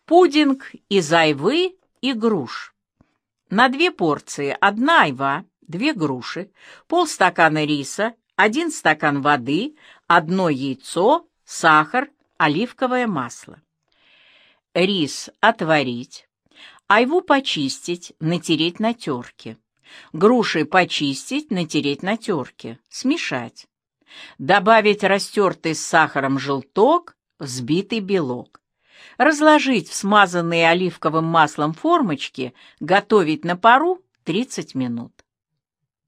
Пудинг из айвы и груш. На 2 порции 1 айва, 2 груши, полстакана риса, 1 стакан воды, 1 яйцо, сахар, оливковое масло. Рис отварить, айву почистить, натереть на терке. Груши почистить, натереть на терке, смешать. Добавить растертый с сахаром желток, взбитый белок. Разложить в смазанные оливковым маслом формочки, готовить на пару 30 минут.